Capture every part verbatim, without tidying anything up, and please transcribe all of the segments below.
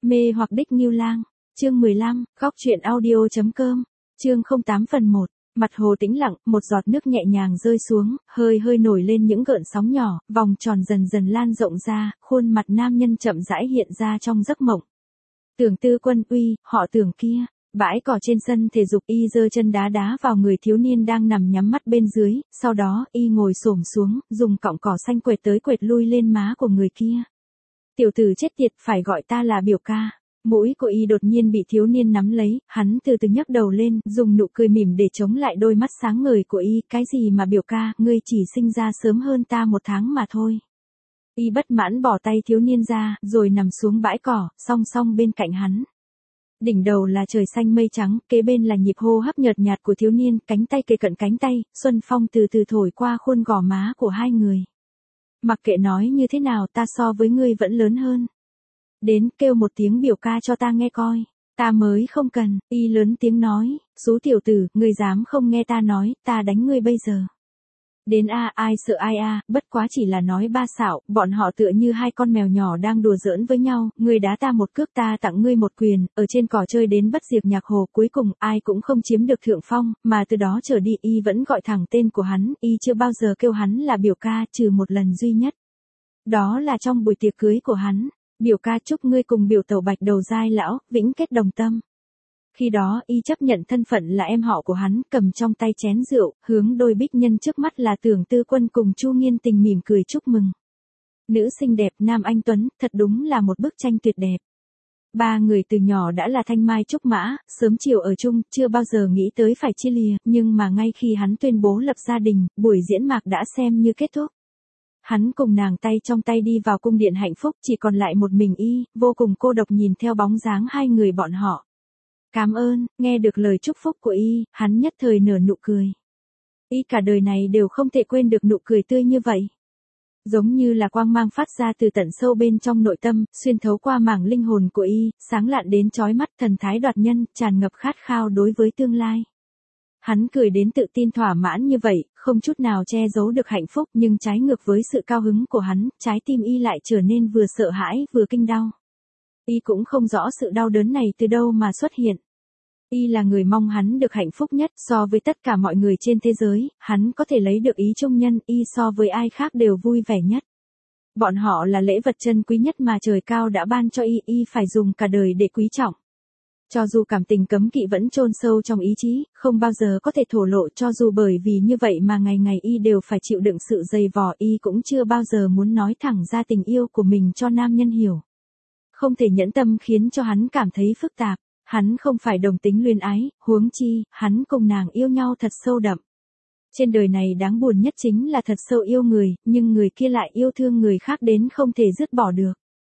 Mê hoặc đích Ngưu Lang, chương mười lăm, góc truyện audio.com, chương không tám phần một. Mặt hồ tĩnh lặng, một giọt nước nhẹ nhàng rơi xuống, hơi hơi nổi lên những gợn sóng nhỏ, vòng tròn dần dần lan rộng ra, khuôn mặt nam nhân chậm rãi hiện ra trong giấc mộng. Tưởng Tư Quân, uy, họ Tưởng kia. Bãi cỏ trên sân thể dục, y giơ chân đá đá vào người thiếu niên đang nằm nhắm mắt bên dưới, sau đó y ngồi xổm xuống, dùng cọng cỏ xanh quệt tới quệt lui lên má của người kia. Tiểu tử chết tiệt, phải gọi ta là biểu ca. Mũi của y đột nhiên bị thiếu niên nắm lấy, hắn từ từ nhấc đầu lên, dùng nụ cười mỉm để chống lại đôi mắt sáng ngời của y. Cái gì mà biểu ca, ngươi chỉ sinh ra sớm hơn ta một tháng mà thôi. Y bất mãn bỏ tay thiếu niên ra, rồi nằm xuống bãi cỏ, song song bên cạnh hắn. Đỉnh đầu là trời xanh mây trắng, kế bên là nhịp hô hấp nhợt nhạt của thiếu niên, cánh tay kề cận cánh tay, xuân phong từ từ thổi qua khuôn gò má của hai người. Mặc kệ nói như thế nào, ta so với ngươi vẫn lớn hơn. Đến, kêu một tiếng biểu ca cho ta nghe coi. Ta mới không cần. Y lớn tiếng nói, xú tiểu tử, ngươi dám không nghe ta nói, ta đánh ngươi bây giờ. Đến a, ai sợ ai a, bất quá chỉ là nói ba xạo, bọn họ tựa như hai con mèo nhỏ đang đùa giỡn với nhau, ngươi đá ta một cước, ta tặng ngươi một quyền, ở trên cỏ chơi đến bất diệt nhạc hồ, cuối cùng ai cũng không chiếm được thượng phong, mà từ đó trở đi y vẫn gọi thẳng tên của hắn, y chưa bao giờ kêu hắn là biểu ca, trừ một lần duy nhất. Đó là trong buổi tiệc cưới của hắn. Biểu ca, chúc ngươi cùng biểu tẩu Bạch Đầu Giai lão vĩnh kết đồng tâm. Khi đó y chấp nhận thân phận là em họ của hắn, cầm trong tay chén rượu, hướng đôi bích nhân trước mắt là Tưởng Tư Quân cùng Chu Nghiên Tình mỉm cười chúc mừng. Nữ xinh đẹp, nam anh tuấn, thật đúng là một bức tranh tuyệt đẹp. Ba người từ nhỏ đã là thanh mai trúc mã, sớm chiều ở chung, chưa bao giờ nghĩ tới phải chia lìa, nhưng mà ngay khi hắn tuyên bố lập gia đình, buổi diễn mạc đã xem như kết thúc. Hắn cùng nàng tay trong tay đi vào cung điện hạnh phúc, chỉ còn lại một mình y, vô cùng cô độc nhìn theo bóng dáng hai người bọn họ. Cảm ơn, nghe được lời chúc phúc của y, hắn nhất thời nở nụ cười. Y cả đời này đều không thể quên được nụ cười tươi như vậy. Giống như là quang mang phát ra từ tận sâu bên trong nội tâm, xuyên thấu qua mảng linh hồn của y, sáng lạn đến chói mắt, thần thái đoạt nhân, tràn ngập khát khao đối với tương lai. Hắn cười đến tự tin thỏa mãn như vậy, không chút nào che giấu được hạnh phúc, nhưng trái ngược với sự cao hứng của hắn, trái tim y lại trở nên vừa sợ hãi vừa kinh đau. Y cũng không rõ sự đau đớn này từ đâu mà xuất hiện. Y là người mong hắn được hạnh phúc nhất, so với tất cả mọi người trên thế giới, hắn có thể lấy được ý trung nhân, y so với ai khác đều vui vẻ nhất. Bọn họ là lễ vật chân quý nhất mà trời cao đã ban cho y, y phải dùng cả đời để quý trọng. Cho dù cảm tình cấm kỵ vẫn chôn sâu trong ý chí, không bao giờ có thể thổ lộ, cho dù bởi vì như vậy mà ngày ngày y đều phải chịu đựng sự dày vò, y cũng chưa bao giờ muốn nói thẳng ra tình yêu của mình cho nam nhân hiểu. Không thể nhẫn tâm khiến cho hắn cảm thấy phức tạp, hắn không phải đồng tính luyến ái, huống chi, hắn cùng nàng yêu nhau thật sâu đậm. Trên đời này đáng buồn nhất chính là thật sâu yêu người, nhưng người kia lại yêu thương người khác đến không thể dứt bỏ được.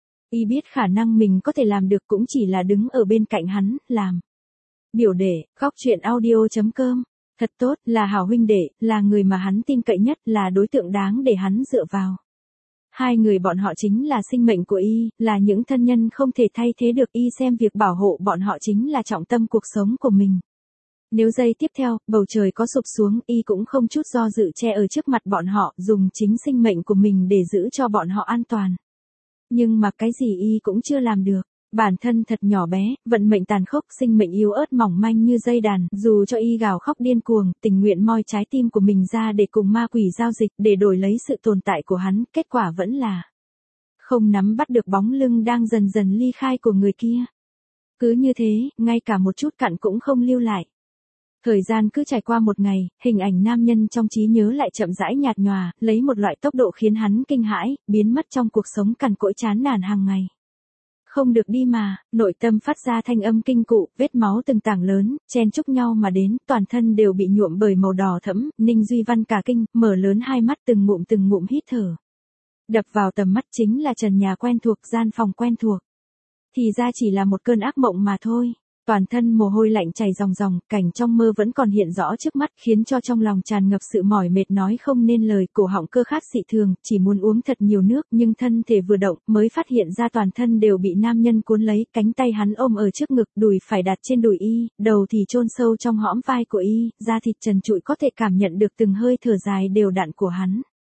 Y biết khả năng mình có thể làm được cũng chỉ là đứng ở bên cạnh hắn, làm. Biểu đệ, góc truyện audio.com, thật tốt, là hảo huynh đệ, là người mà hắn tin cậy nhất, là đối tượng đáng để hắn dựa vào. Hai người bọn họ chính là sinh mệnh của y, là những thân nhân không thể thay thế được, y xem việc bảo hộ bọn họ chính là trọng tâm cuộc sống của mình. Nếu giây tiếp theo, bầu trời có sụp xuống, y cũng không chút do dự che ở trước mặt bọn họ, dùng chính sinh mệnh của mình để giữ cho bọn họ an toàn. Nhưng mà cái gì y cũng chưa làm được. Bản thân thật nhỏ bé, vận mệnh tàn khốc, sinh mệnh yếu ớt mỏng manh như dây đàn, dù cho y gào khóc điên cuồng, tình nguyện moi trái tim của mình ra để cùng ma quỷ giao dịch, để đổi lấy sự tồn tại của hắn, kết quả vẫn là không nắm bắt được bóng lưng đang dần dần ly khai của người kia. Cứ như thế, ngay cả một chút cặn cũng không lưu lại. Thời gian cứ trải qua một ngày, hình ảnh nam nhân trong trí nhớ lại chậm rãi nhạt nhòa, lấy một loại tốc độ khiến hắn kinh hãi, biến mất trong cuộc sống cằn cỗi chán nản hàng ngày. Không được đi mà, nội tâm phát ra thanh âm kinh cụ, vết máu từng tảng lớn, chen chúc nhau mà đến, toàn thân đều bị nhuộm bởi màu đỏ thẫm, Ninh Duy Văn cả kinh, mở lớn hai mắt từng ngụm từng ngụm hít thở. Đập vào tầm mắt chính là trần nhà quen thuộc, gian phòng quen thuộc. Thì ra chỉ là một cơn ác mộng mà thôi. Toàn thân mồ hôi lạnh chảy ròng ròng, cảnh trong mơ vẫn còn hiện rõ trước mắt, khiến cho trong lòng tràn ngập sự mỏi mệt nói không nên lời, cổ họng cơ khát dị thường, chỉ muốn uống thật nhiều nước, nhưng thân thể vừa động, mới phát hiện ra toàn thân đều bị nam nhân cuốn lấy, cánh tay hắn ôm ở trước ngực, đùi phải đặt trên đùi y, đầu thì chôn sâu trong hõm vai của y, da thịt trần trụi có thể cảm nhận được từng hơi thở dài đều đặn của hắn.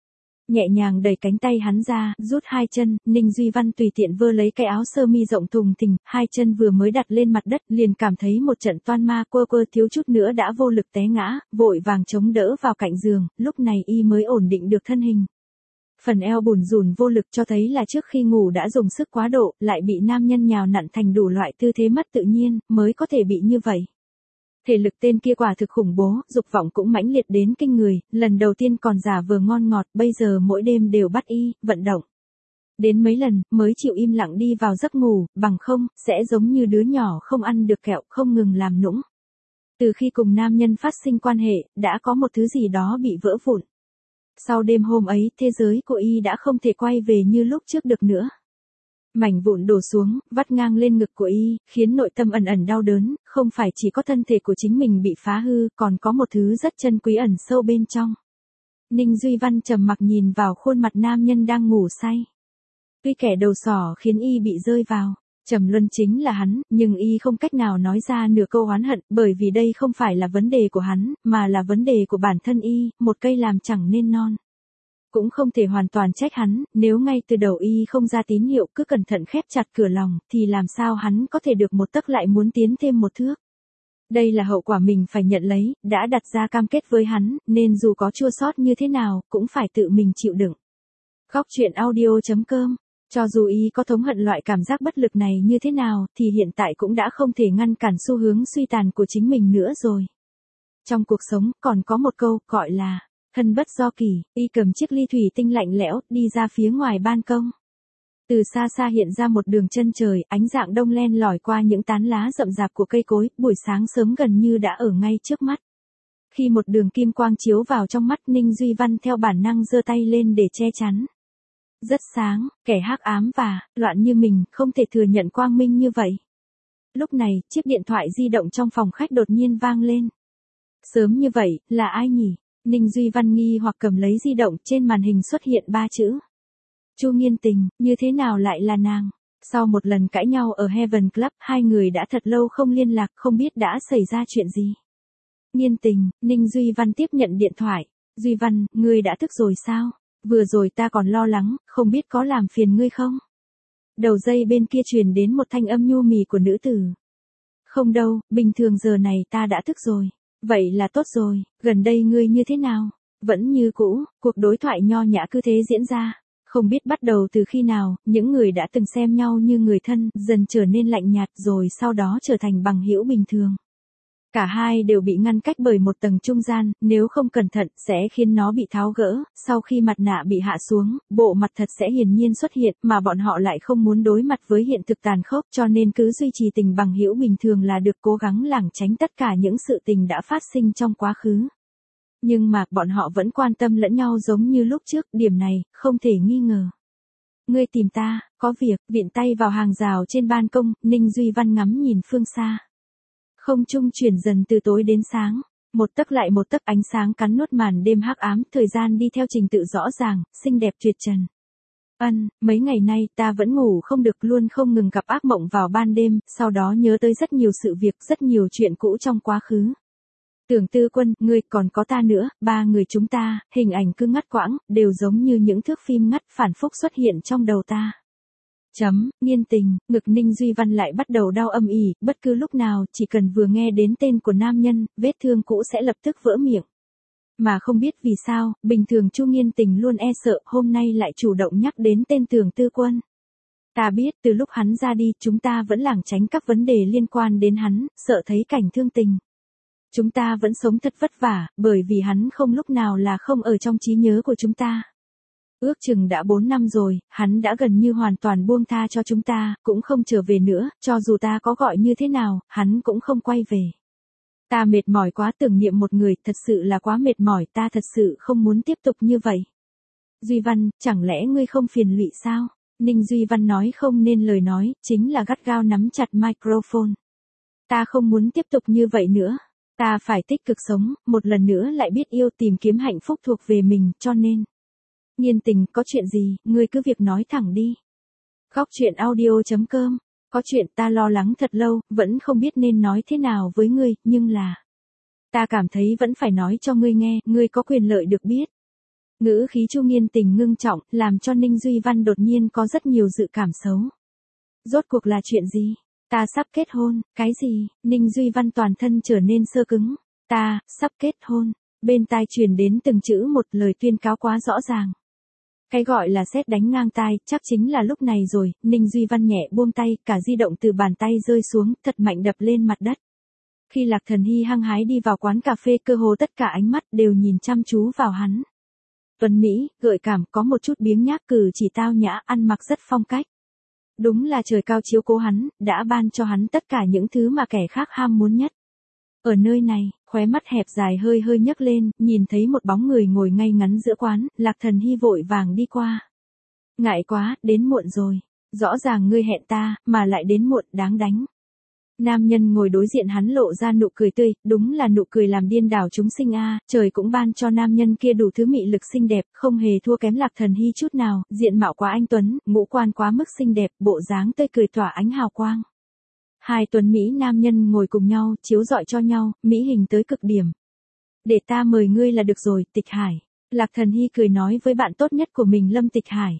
Nhẹ nhàng đẩy cánh tay hắn ra, rút hai chân, Ninh Duy Văn tùy tiện vơ lấy cái áo sơ mi rộng thùng thình, hai chân vừa mới đặt lên mặt đất, liền cảm thấy một trận toan ma quơ quơ thiếu chút nữa đã vô lực té ngã, vội vàng chống đỡ vào cạnh giường, lúc này y mới ổn định được thân hình. Phần eo bủn rủn vô lực cho thấy là trước khi ngủ đã dùng sức quá độ, lại bị nam nhân nhào nặn thành đủ loại tư thế mất tự nhiên, mới có thể bị như vậy. Thể lực tên kia quả thực khủng bố, dục vọng cũng mãnh liệt đến kinh người, lần đầu tiên còn giả vờ ngon ngọt, bây giờ mỗi đêm đều bắt y, vận động. Đến mấy lần, mới chịu im lặng đi vào giấc ngủ, bằng không, sẽ giống như đứa nhỏ không ăn được kẹo, không ngừng làm nũng. Từ khi cùng nam nhân phát sinh quan hệ, đã có một thứ gì đó bị vỡ vụn. Sau đêm hôm ấy, thế giới của y đã không thể quay về như lúc trước được nữa. Mảnh vụn đổ xuống, vắt ngang lên ngực của y, khiến nội tâm ẩn ẩn đau đớn, không phải chỉ có thân thể của chính mình bị phá hư, còn có một thứ rất chân quý ẩn sâu bên trong. Ninh Duy Văn trầm mặc nhìn vào khuôn mặt nam nhân đang ngủ say. Tuy kẻ đầu sỏ khiến y bị rơi vào trầm luân chính là hắn, nhưng y không cách nào nói ra nửa câu oán hận, bởi vì đây không phải là vấn đề của hắn, mà là vấn đề của bản thân y, một cây làm chẳng nên non. Cũng không thể hoàn toàn trách hắn, nếu ngay từ đầu y không ra tín hiệu cứ cẩn thận khép chặt cửa lòng, thì làm sao hắn có thể được một tấc lại muốn tiến thêm một thước. Đây là hậu quả mình phải nhận lấy, đã đặt ra cam kết với hắn, nên dù có chua xót như thế nào, cũng phải tự mình chịu đựng. Góc truyện audio chấm com. Cho dù y có thống hận loại cảm giác bất lực này như thế nào, thì hiện tại cũng đã không thể ngăn cản xu hướng suy tàn của chính mình nữa rồi. Trong cuộc sống, còn có một câu, gọi là thân bất do kỳ, y cầm chiếc ly thủy tinh lạnh lẽo, đi ra phía ngoài ban công. Từ xa xa hiện ra một đường chân trời, ánh dạng đông len lỏi qua những tán lá rậm rạp của cây cối, buổi sáng sớm gần như đã ở ngay trước mắt. Khi một đường kim quang chiếu vào trong mắt, Ninh Duy Văn theo bản năng giơ tay lên để che chắn. Rất sáng, kẻ hắc ám và loạn như mình không thể thừa nhận quang minh như vậy. Lúc này, chiếc điện thoại di động trong phòng khách đột nhiên vang lên. Sớm như vậy, là ai nhỉ? Ninh Duy Văn nghi hoặc cầm lấy di động, trên màn hình xuất hiện ba chữ. Chu Nghiên Tình, như thế nào lại là nàng? Sau một lần cãi nhau ở Heaven Club, hai người đã thật lâu không liên lạc, không biết đã xảy ra chuyện gì. Nghiên Tình, Ninh Duy Văn tiếp nhận điện thoại. Duy Văn, ngươi đã thức rồi sao? Vừa rồi ta còn lo lắng, không biết có làm phiền ngươi không? Đầu dây bên kia truyền đến một thanh âm nhu mì của nữ tử. Không đâu, bình thường giờ này ta đã thức rồi. Vậy là tốt rồi, gần đây ngươi như thế nào? Vẫn như cũ, cuộc đối thoại nho nhã cứ thế diễn ra. Không biết bắt đầu từ khi nào, những người đã từng xem nhau như người thân, dần trở nên lạnh nhạt rồi sau đó trở thành bằng hữu bình thường. Cả hai đều bị ngăn cách bởi một tầng trung gian, nếu không cẩn thận, sẽ khiến nó bị tháo gỡ, sau khi mặt nạ bị hạ xuống, bộ mặt thật sẽ hiển nhiên xuất hiện, mà bọn họ lại không muốn đối mặt với hiện thực tàn khốc, cho nên cứ duy trì tình bằng hữu bình thường là được, cố gắng lảng tránh tất cả những sự tình đã phát sinh trong quá khứ. Nhưng mà, bọn họ vẫn quan tâm lẫn nhau giống như lúc trước, điểm này, không thể nghi ngờ. Ngươi tìm ta, có việc, viện tay vào hàng rào trên ban công, Ninh Duy Văn ngắm nhìn phương xa. Không trung chuyển dần từ tối đến sáng, một tấc lại một tấc ánh sáng cắn nuốt màn đêm hắc ám, thời gian đi theo trình tự rõ ràng, xinh đẹp tuyệt trần. Ân, mấy ngày nay ta vẫn ngủ không được, luôn không ngừng gặp ác mộng vào ban đêm, sau đó nhớ tới rất nhiều sự việc, rất nhiều chuyện cũ trong quá khứ. Tưởng Tư Quân, ngươi, còn có ta nữa, ba người chúng ta, hình ảnh cứ ngắt quãng, đều giống như những thước phim ngắt phản phúc xuất hiện trong đầu ta. Chấm, Nghiên Tình, ngực Ninh Duy Văn lại bắt đầu đau âm ỉ, bất cứ lúc nào, chỉ cần vừa nghe đến tên của nam nhân, vết thương cũ sẽ lập tức vỡ miệng. Mà không biết vì sao, bình thường Chu Nghiên Tình luôn e sợ, hôm nay lại chủ động nhắc đến tên Tưởng Tư Quân. Ta biết, từ lúc hắn ra đi, chúng ta vẫn lảng tránh các vấn đề liên quan đến hắn, sợ thấy cảnh thương tình. Chúng ta vẫn sống thật vất vả, bởi vì hắn không lúc nào là không ở trong trí nhớ của chúng ta. Ước chừng đã bốn năm rồi, hắn đã gần như hoàn toàn buông tha cho chúng ta, cũng không trở về nữa, cho dù ta có gọi như thế nào, hắn cũng không quay về. Ta mệt mỏi quá, tưởng niệm một người, thật sự là quá mệt mỏi, ta thật sự không muốn tiếp tục như vậy. Duy Văn, chẳng lẽ ngươi không phiền lụy sao? Ninh Duy Văn nói không nên lời nói, chính là gắt gao nắm chặt microphone. Ta không muốn tiếp tục như vậy nữa. Ta phải tích cực sống, một lần nữa lại biết yêu, tìm kiếm hạnh phúc thuộc về mình, cho nên. Nghiên Tình, có chuyện gì, ngươi cứ việc nói thẳng đi. Góc truyện audio chấm com. Có chuyện ta lo lắng thật lâu, vẫn không biết nên nói thế nào với ngươi, nhưng là. Ta cảm thấy vẫn phải nói cho ngươi nghe, ngươi có quyền lợi được biết. Ngữ khí Chu Nghiên Tình ngưng trọng, làm cho Ninh Duy Văn đột nhiên có rất nhiều dự cảm xấu. Rốt cuộc là chuyện gì? Ta sắp kết hôn, cái gì? Ninh Duy Văn toàn thân trở nên sơ cứng. Ta, sắp kết hôn. Bên tai truyền đến từng chữ một, lời tuyên cáo quá rõ ràng. Cái gọi là sét đánh ngang tai, chắc chính là lúc này rồi. Ninh Duy Văn nhẹ buông tay, cả di động từ bàn tay rơi xuống, thật mạnh đập lên mặt đất. Khi Lạc Thần Hy hăng hái đi vào quán cà phê, cơ hồ tất cả ánh mắt đều nhìn chăm chú vào hắn. Tuấn Mỹ, gợi cảm, có một chút biếng nhác, cử chỉ tao nhã, ăn mặc rất phong cách. Đúng là trời cao chiếu cố hắn, đã ban cho hắn tất cả những thứ mà kẻ khác ham muốn nhất. Ở nơi này, khóe mắt hẹp dài hơi hơi nhấc lên, nhìn thấy một bóng người ngồi ngay ngắn giữa quán, Lạc Thần Hy vội vàng đi qua. Ngại quá, đến muộn rồi. Rõ ràng ngươi hẹn ta, mà lại đến muộn, đáng đánh. Nam nhân ngồi đối diện hắn lộ ra nụ cười tươi, đúng là nụ cười làm điên đảo chúng sinh a, trời cũng ban cho nam nhân kia đủ thứ mị lực xinh đẹp, không hề thua kém Lạc Thần Hy chút nào, diện mạo quá anh tuấn, ngũ quan quá mức xinh đẹp, bộ dáng tươi cười tỏa ánh hào quang. Hai tuấn mỹ nam nhân ngồi cùng nhau, chiếu rọi cho nhau, mỹ hình tới cực điểm. Để ta mời ngươi là được rồi, Tịch Hải. Lạc Thần Hy cười nói với bạn tốt nhất của mình Lâm Tịch Hải.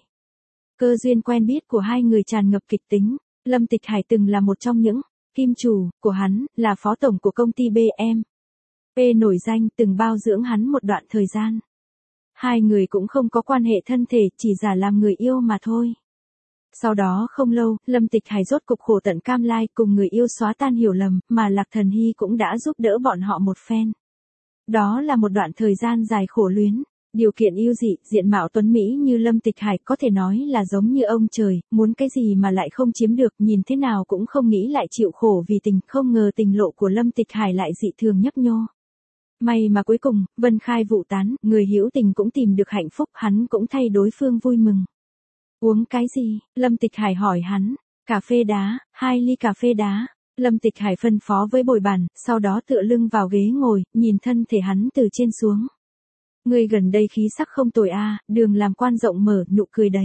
Cơ duyên quen biết của hai người tràn ngập kịch tính, Lâm Tịch Hải từng là một trong những kim chủ của hắn, là phó tổng của công ty bê em vê nổi danh, từng bao dưỡng hắn một đoạn thời gian. Hai người cũng không có quan hệ thân thể, chỉ giả làm người yêu mà thôi. Sau đó không lâu, Lâm Tịch Hải rốt cục khổ tận cam lai, cùng người yêu xóa tan hiểu lầm, mà Lạc Thần Hy cũng đã giúp đỡ bọn họ một phen. Đó là một đoạn thời gian dài khổ luyến. Điều kiện ưu dị, diện mạo tuấn mỹ như Lâm Tịch Hải có thể nói là giống như ông trời, muốn cái gì mà lại không chiếm được, nhìn thế nào cũng không nghĩ lại chịu khổ vì tình, không ngờ tình lộ của Lâm Tịch Hải lại dị thường nhấp nhô. May mà cuối cùng, vân khai vụ tán, người hữu tình cũng tìm được hạnh phúc, hắn cũng thay đối phương vui mừng. Uống cái gì? Lâm Tịch Hải hỏi hắn. Cà phê đá, hai ly cà phê đá. Lâm Tịch Hải phân phó với bồi bàn, sau đó tựa lưng vào ghế ngồi, nhìn thân thể hắn từ trên xuống. Người gần đây khí sắc không tồi a, đường làm quan rộng mở, nụ cười đầy.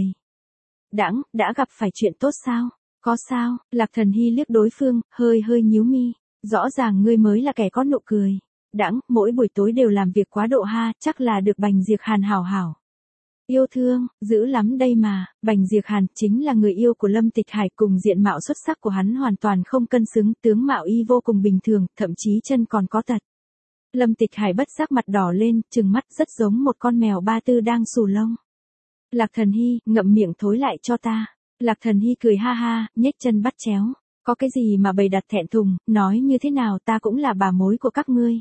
Đãng, đã gặp phải chuyện tốt sao? Có sao? Lạc Thần Hy liếc đối phương, hơi hơi nhíu mi. Rõ ràng ngươi mới là kẻ có nụ cười. Đãng, mỗi buổi tối đều làm việc quá độ ha, chắc là được Bành Diệc Hàn hảo hảo. Yêu thương, dữ lắm đây mà, Bành Diệc Hàn chính là người yêu của Lâm Tịch Hải, cùng diện mạo xuất sắc của hắn hoàn toàn không cân xứng, tướng mạo y vô cùng bình thường, thậm chí chân còn có tật. Lâm Tịch Hải bất giác mặt đỏ lên, trừng mắt rất giống một con mèo ba tư đang xù lông. Lạc Thần Hy, ngậm miệng thối lại cho ta. Lạc Thần Hy cười ha ha, nhếch chân bắt chéo. Có cái gì mà bày đặt thẹn thùng, nói như thế nào ta cũng là bà mối của các ngươi.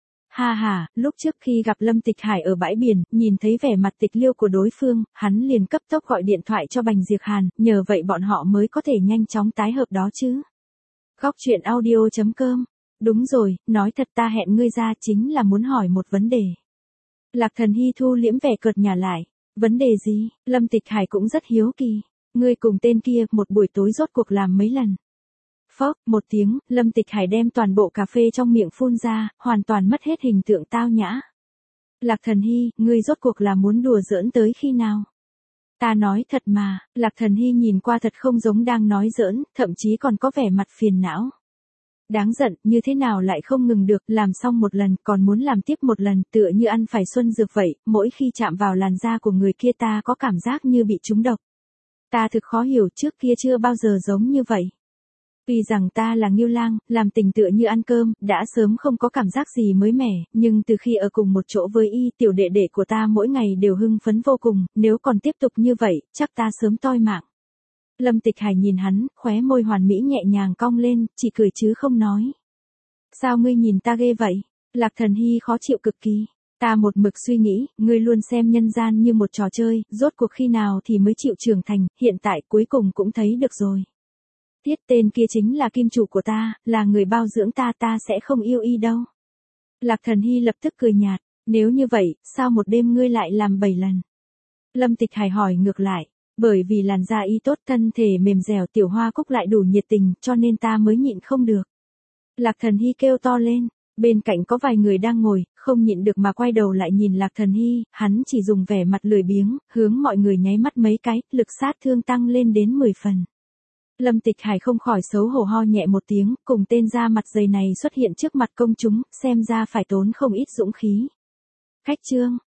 Ha ha, lúc trước khi gặp Lâm Tịch Hải ở bãi biển, nhìn thấy vẻ mặt tịch liêu của đối phương, hắn liền cấp tốc gọi điện thoại cho Bành Diệc Hàn, nhờ vậy bọn họ mới có thể nhanh chóng tái hợp đó chứ. Góc truyện audio chấm com. Đúng rồi, nói thật ta hẹn ngươi ra chính là muốn hỏi một vấn đề. Lạc Thần Hy thu liễm vẻ cợt nhả lại. Vấn đề gì? Lâm Tịch Hải cũng rất hiếu kỳ. Ngươi cùng tên kia một buổi tối rốt cuộc làm mấy lần? Phốc, một tiếng, Lâm Tịch Hải đem toàn bộ cà phê trong miệng phun ra, hoàn toàn mất hết hình tượng tao nhã. Lạc Thần Hy, ngươi rốt cuộc là muốn đùa giỡn tới khi nào? Ta nói thật mà, Lạc Thần Hy nhìn qua thật không giống đang nói giỡn, thậm chí còn có vẻ mặt phiền não. Đáng giận, như thế nào lại không ngừng được, làm xong một lần, còn muốn làm tiếp một lần, tựa như ăn phải xuân dược vậy, mỗi khi chạm vào làn da của người kia ta có cảm giác như bị trúng độc. Ta thực khó hiểu, trước kia chưa bao giờ giống như vậy. Tuy rằng ta là Ngưu Lang, làm tình tựa như ăn cơm, đã sớm không có cảm giác gì mới mẻ, nhưng từ khi ở cùng một chỗ với y, tiểu đệ đệ của ta mỗi ngày đều hưng phấn vô cùng, nếu còn tiếp tục như vậy, chắc ta sớm toi mạng. Lâm Tịch Hải nhìn hắn, khóe môi hoàn mỹ nhẹ nhàng cong lên, chỉ cười chứ không nói. Sao ngươi nhìn ta ghê vậy? Lạc Thần Hy khó chịu cực kỳ. Ta một mực suy nghĩ, ngươi luôn xem nhân gian như một trò chơi, rốt cuộc khi nào thì mới chịu trưởng thành, hiện tại cuối cùng cũng thấy được rồi. Tiết tên kia chính là kim chủ của ta, là người bao dưỡng ta, ta sẽ không yêu y đâu. Lạc Thần Hy lập tức cười nhạt, nếu như vậy, sao một đêm ngươi lại làm bảy lần? Lâm Tịch Hải hỏi ngược lại, bởi vì làn da y tốt, thân thể mềm dẻo, Tiểu Hoa Cúc lại đủ nhiệt tình, cho nên ta mới nhịn không được. Lạc Thần Hy kêu to lên, bên cạnh có vài người đang ngồi, không nhịn được mà quay đầu lại nhìn Lạc Thần Hy, hắn chỉ dùng vẻ mặt lười biếng, hướng mọi người nháy mắt mấy cái, lực sát thương tăng lên đến mười phần. Lâm Tịch Hải không khỏi xấu hổ ho nhẹ một tiếng, cùng tên da mặt dày này xuất hiện trước mặt công chúng, xem ra phải tốn không ít dũng khí. Khách trương,